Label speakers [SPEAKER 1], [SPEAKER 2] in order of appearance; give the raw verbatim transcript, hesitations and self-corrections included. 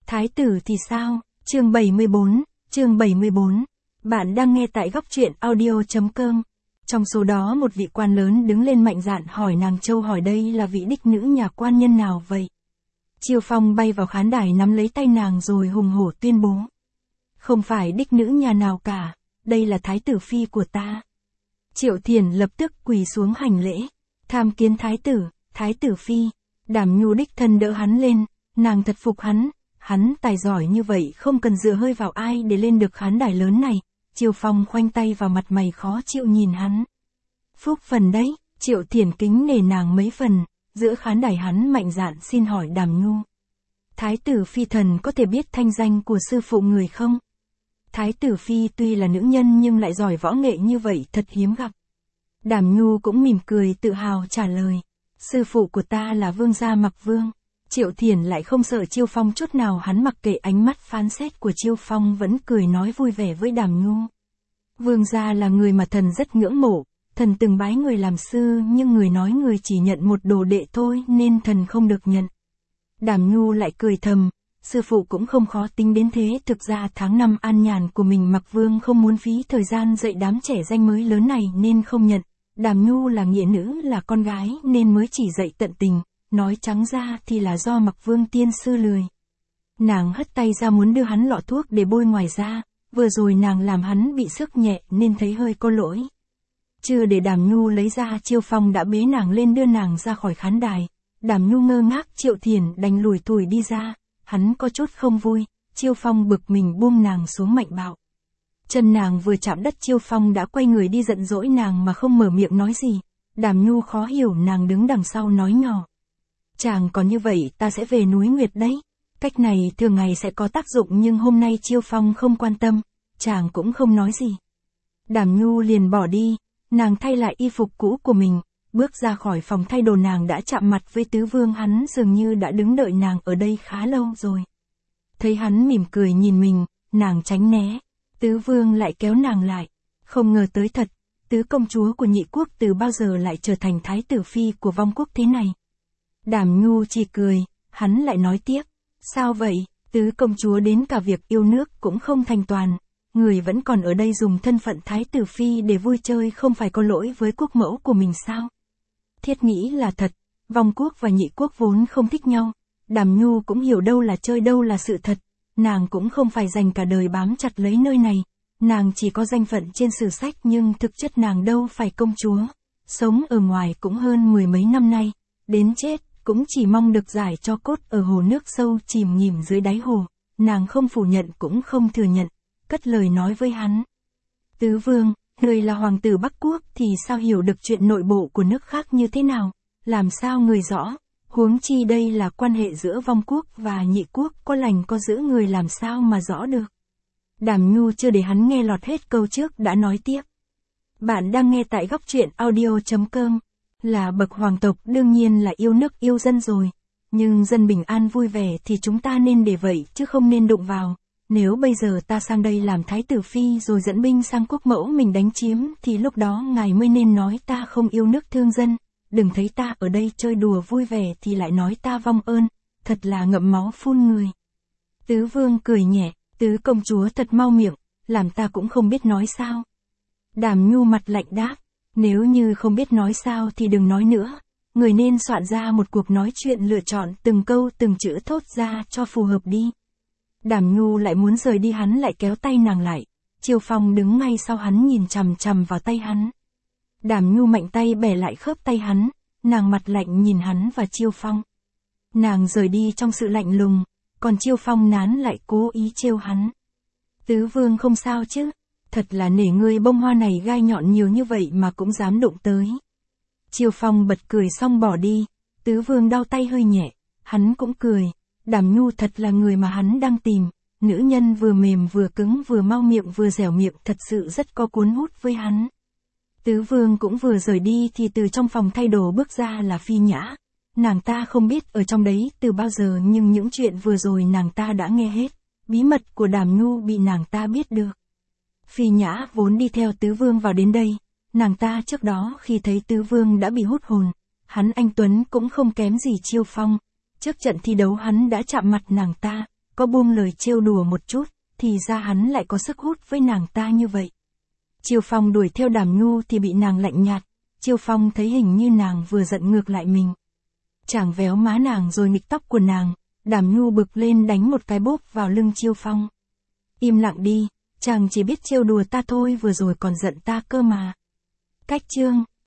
[SPEAKER 1] Thái tử thì sao? Chương bảy mươi bốn, chương bảy mươi bốn. Bạn đang nghe tại góc truyện audio chấm com. Trong số đó một vị quan lớn đứng lên mạnh dạn hỏi nàng Châu, hỏi đây là vị đích nữ nhà quan nhân nào vậy? Chiêu Phong bay vào khán đài nắm lấy tay nàng rồi hùng hổ tuyên bố. Không phải đích nữ nhà nào cả, đây là thái tử phi của ta. Triệu Thiển lập tức quỳ xuống hành lễ. Tham kiến thái tử, thái tử phi. Đàm Nhu đích thân đỡ hắn lên, nàng thật phục hắn. Hắn tài giỏi như vậy không cần dựa hơi vào ai để lên được khán đài lớn này. Chiêu Phong khoanh tay vào mặt mày khó chịu nhìn hắn. Phúc phần đấy, Triệu Thiển kính nể nàng mấy phần, giữa khán đài hắn mạnh dạn xin hỏi Đàm Nhu. Thái tử phi thần có thể biết thanh danh của sư phụ người không? Thái tử phi tuy là nữ nhân nhưng lại giỏi võ nghệ như vậy thật hiếm gặp. Đàm Nhu cũng mỉm cười tự hào trả lời. Sư phụ của ta là vương gia Mặc Vương. Triệu Thiển lại không sợ Chiêu Phong chút nào, hắn mặc kệ ánh mắt phán xét của Chiêu Phong vẫn cười nói vui vẻ với Đàm Nhu. Vương gia là người mà thần rất ngưỡng mộ, thần từng bái người làm sư nhưng người nói người chỉ nhận một đồ đệ thôi nên thần không được nhận. Đàm Nhu lại cười thầm, sư phụ cũng không khó tính đến thế, thực ra tháng năm an nhàn của mình Mặc Vương không muốn phí thời gian dạy đám trẻ danh mới lớn này nên không nhận. Đàm Nhu là nghĩa nữ, là con gái nên mới chỉ dạy tận tình. Nói trắng ra thì là do Mặc Vương tiên sư lười. Nàng hất tay ra muốn đưa hắn lọ thuốc để bôi ngoài da, vừa rồi nàng làm hắn bị sức nhẹ nên thấy hơi có lỗi. Chưa để Đàm Nhu lấy ra, Chiêu Phong đã bế nàng lên đưa nàng ra khỏi khán đài. Đàm Nhu ngơ ngác, Triệu Thiển đành lủi thủi đi ra, hắn có chút không vui, Chiêu Phong bực mình buông nàng xuống mạnh bạo. Chân nàng vừa chạm đất Chiêu Phong đã quay người đi giận dỗi nàng mà không mở miệng nói gì. Đàm Nhu khó hiểu, nàng đứng đằng sau nói nhỏ. Chàng còn như vậy ta sẽ về núi Nguyệt đấy. Cách này thường ngày sẽ có tác dụng nhưng hôm nay Chiêu Phong không quan tâm, chàng cũng không nói gì. Đàm Nhu liền bỏ đi, nàng thay lại y phục cũ của mình, bước ra khỏi phòng thay đồ. Nàng đã chạm mặt với Tứ Vương, hắn dường như đã đứng đợi nàng ở đây khá lâu rồi. Thấy hắn mỉm cười nhìn mình, nàng tránh né, Tứ Vương lại kéo nàng lại. Không ngờ tới thật, Tứ công chúa của Nhị quốc từ bao giờ lại trở thành thái tử phi của Vong quốc thế này. Đàm Nhu chỉ cười, hắn lại nói tiếp, sao vậy, Tứ công chúa đến cả việc yêu nước cũng không thành toàn, người vẫn còn ở đây dùng thân phận thái tử phi để vui chơi, không phải có lỗi với quốc mẫu của mình sao? Thiết nghĩ là thật, Vong quốc và Nhị quốc vốn không thích nhau, Đàm Nhu cũng hiểu đâu là chơi đâu là sự thật, nàng cũng không phải dành cả đời bám chặt lấy nơi này, nàng chỉ có danh phận trên sử sách nhưng thực chất nàng đâu phải công chúa, sống ở ngoài cũng hơn mười mấy năm nay, đến chết cũng chỉ mong được giải cho cốt ở hồ nước sâu chìm nghỉm dưới đáy hồ. Nàng không phủ nhận cũng không thừa nhận, cất lời nói với hắn. Tứ Vương, người là hoàng tử Bắc quốc thì sao hiểu được chuyện nội bộ của nước khác như thế nào, làm sao người rõ, huống chi đây là quan hệ giữa Vong quốc và Nhị quốc, có lành có dữ người làm sao mà rõ được. Đàm Nhu chưa để hắn nghe lọt hết câu trước đã nói tiếp. Bạn đang nghe tại góc truyện audio chấm com. Là bậc hoàng tộc đương nhiên là yêu nước yêu dân rồi, nhưng dân bình an vui vẻ thì chúng ta nên để vậy chứ không nên đụng vào. Nếu bây giờ ta sang đây làm thái tử phi rồi dẫn binh sang quốc mẫu mình đánh chiếm thì lúc đó ngài mới nên nói ta không yêu nước thương dân, đừng thấy ta ở đây chơi đùa vui vẻ thì lại nói ta vong ơn, thật là ngậm máu phun người. Tứ Vương cười nhẹ, Tứ công chúa thật mau miệng, làm ta cũng không biết nói sao. Đàm Nhu mặt lạnh đáp. Nếu như không biết nói sao thì đừng nói nữa, người nên soạn ra một cuộc nói chuyện lựa chọn từng câu từng chữ thốt ra cho phù hợp đi. Đàm Nhu lại muốn rời đi, hắn lại kéo tay nàng lại, Chiêu Phong đứng ngay sau hắn nhìn chằm chằm vào tay hắn. Đàm Nhu mạnh tay bẻ lại khớp tay hắn, nàng mặt lạnh nhìn hắn và Chiêu Phong. Nàng rời đi trong sự lạnh lùng, còn Chiêu Phong nán lại cố ý trêu hắn. Tứ Vương không sao chứ? Thật là nể ngươi, bông hoa này gai nhọn nhiều như vậy mà cũng dám đụng tới. Chiêu Phong bật cười xong bỏ đi, Tứ Vương đau tay hơi nhẹ, hắn cũng cười, Đàm Nhu thật là người mà hắn đang tìm, nữ nhân vừa mềm vừa cứng vừa mau miệng vừa dẻo miệng, thật sự rất có cuốn hút với hắn. Tứ Vương cũng vừa rời đi thì từ trong phòng thay đồ bước ra là Phi Nhã, nàng ta không biết ở trong đấy từ bao giờ nhưng những chuyện vừa rồi nàng ta đã nghe hết, bí mật của Đàm Nhu bị nàng ta biết được. Phi Nhã vốn đi theo Tứ Vương vào đến đây, nàng ta trước đó khi thấy Tứ Vương đã bị hút hồn, hắn anh tuấn cũng không kém gì Chiêu Phong, trước trận thi đấu hắn đã chạm mặt nàng ta, có buông lời trêu đùa một chút, thì ra hắn lại có sức hút với nàng ta như vậy. Chiêu Phong đuổi theo Đàm Nhu thì bị nàng lạnh nhạt, Chiêu Phong thấy hình như nàng vừa giận ngược lại mình. Chàng véo má nàng rồi nghịch tóc của nàng, Đàm Nhu bực lên đánh một cái bốp vào lưng Chiêu Phong. Im lặng đi, chàng chỉ biết trêu đùa ta thôi, vừa rồi còn giận ta cơ mà. Cách chương